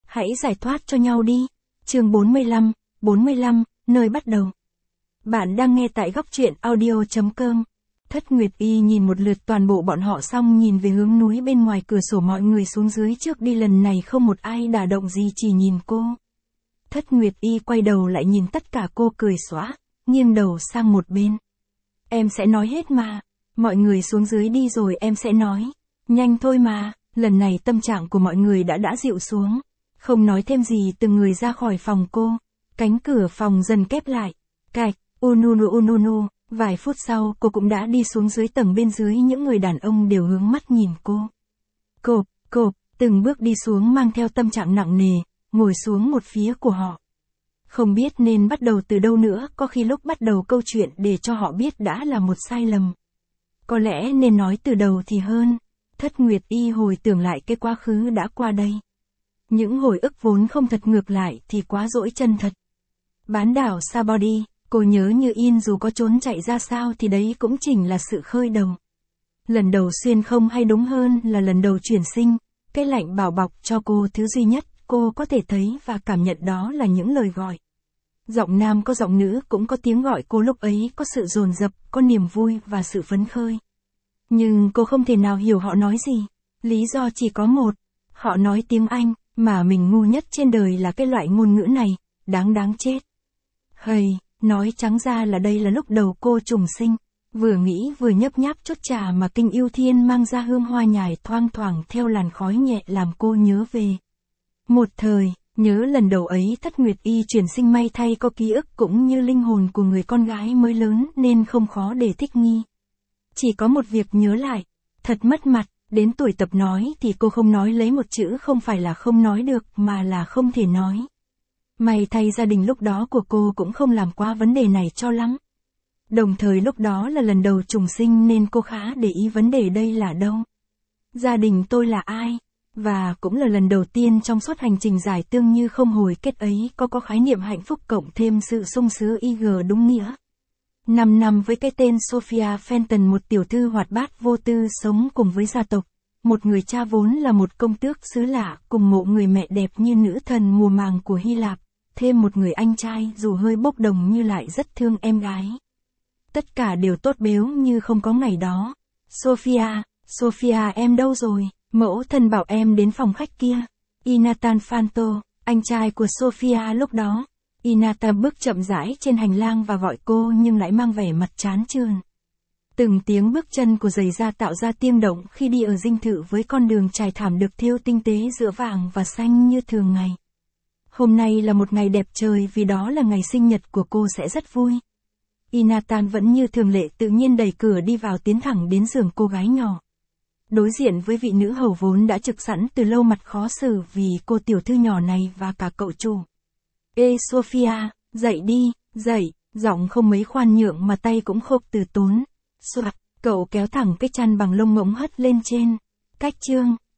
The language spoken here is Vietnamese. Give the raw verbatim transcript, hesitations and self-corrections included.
Hãy giải thoát cho nhau đi. Chương bốn mươi lăm, bốn mươi lăm, nơi bắt đầu. Bạn đang nghe tại góc truyện audio chấm com. Thất Nguyệt Y nhìn một lượt toàn bộ bọn họ xong nhìn về hướng núi bên ngoài cửa sổ, mọi người xuống dưới trước đi, lần này không một ai đả động gì, chỉ nhìn cô. Thất Nguyệt Y quay đầu lại nhìn tất cả, cô cười xõa, nghiêng đầu sang một bên. Em sẽ nói hết mà. Mọi người xuống dưới đi rồi em sẽ nói. Nhanh thôi mà. Lần này tâm trạng của mọi người đã đã dịu xuống. Không nói thêm gì, từng người ra khỏi phòng cô. Cánh cửa phòng dần khép lại. Cạch, ununu ununu. Vài phút sau cô cũng đã đi xuống dưới tầng bên dưới, những người đàn ông đều hướng mắt nhìn cô. Cộp, cộp, từng bước đi xuống mang theo tâm trạng nặng nề, ngồi xuống một phía của họ. Không biết nên bắt đầu từ đâu nữa, có khi lúc bắt đầu câu chuyện để cho họ biết đã là một sai lầm. Có lẽ nên nói từ đầu thì hơn. Thất Nguyệt Y hồi tưởng lại cái quá khứ đã qua đây. Những hồi ức vốn không thật, ngược lại thì quá dỗi chân thật. Bán đảo Sabody, cô nhớ như in, dù có trốn chạy ra sao thì đấy cũng chính là sự khơi đầu. Lần đầu xuyên không, hay đúng hơn là lần đầu chuyển sinh, cái lạnh bảo bọc cho cô thứ duy nhất cô có thể thấy và cảm nhận, đó là những lời gọi. Giọng nam có giọng nữ cũng có tiếng gọi cô, lúc ấy có sự dồn dập, có niềm vui và sự phấn khơi. Nhưng cô không thể nào hiểu họ nói gì. Lý do chỉ có một, họ nói tiếng Anh, mà mình ngu nhất trên đời là cái loại ngôn ngữ này, đáng đáng chết. Hây, nói trắng ra là đây là lúc đầu cô trùng sinh, vừa nghĩ vừa nhấp nháp chút trà mà Kinh Yêu Thiên mang ra hương hoa nhài thoang thoảng theo làn khói nhẹ, làm cô nhớ về một thời, nhớ lần đầu ấy Thất Nguyệt Y chuyển sinh, may thay có ký ức cũng như linh hồn của người con gái mới lớn nên không khó để thích nghi. Chỉ có một việc nhớ lại, thật mất mặt, đến tuổi tập nói thì cô không nói lấy một chữ, không phải là không nói được mà là không thể nói. May thay gia đình lúc đó của cô cũng không làm quá vấn đề này cho lắm. Đồng thời lúc đó là lần đầu trùng sinh nên cô khá để ý vấn đề đây là đâu. Gia đình tôi là ai? Và cũng là lần đầu tiên trong suốt hành trình giải tương như không hồi kết ấy có có khái niệm hạnh phúc cộng thêm sự sung sướng i giê đúng nghĩa. Năm năm với cái tên Sophia Fenton, một tiểu thư hoạt bát vô tư sống cùng với gia tộc. Một người cha vốn là một công tước xứ lạ, cùng một người mẹ đẹp như nữ thần mùa màng của Hy Lạp. Thêm một người anh trai dù hơi bốc đồng như lại rất thương em gái. Tất cả đều tốt bếu như không có ngày đó. Sophia, Sophia em đâu rồi? Mẫu thân bảo em đến phòng khách kia. Inatan Fanto, anh trai của Sophia lúc đó. Inata bước chậm rãi trên hành lang và gọi cô nhưng lại mang vẻ mặt chán chường. Từng tiếng bước chân của giày da tạo ra tiếng động khi đi ở dinh thự với con đường trải thảm được thêu tinh tế giữa vàng và xanh như thường ngày. Hôm nay là một ngày đẹp trời vì đó là ngày sinh nhật của cô, sẽ rất vui. Inatan vẫn như thường lệ tự nhiên đẩy cửa đi vào, tiến thẳng đến giường cô gái nhỏ. Đối diện với vị nữ hầu vốn đã trực sẵn từ lâu, mặt khó xử vì cô tiểu thư nhỏ này và cả cậu chủ. Ê Sophia, dậy đi, dậy, giọng không mấy khoan nhượng mà tay cũng khộp từ tốn. Soạt, cậu kéo thẳng cái chăn bằng lông ngỗng hất lên trên. Cách chương,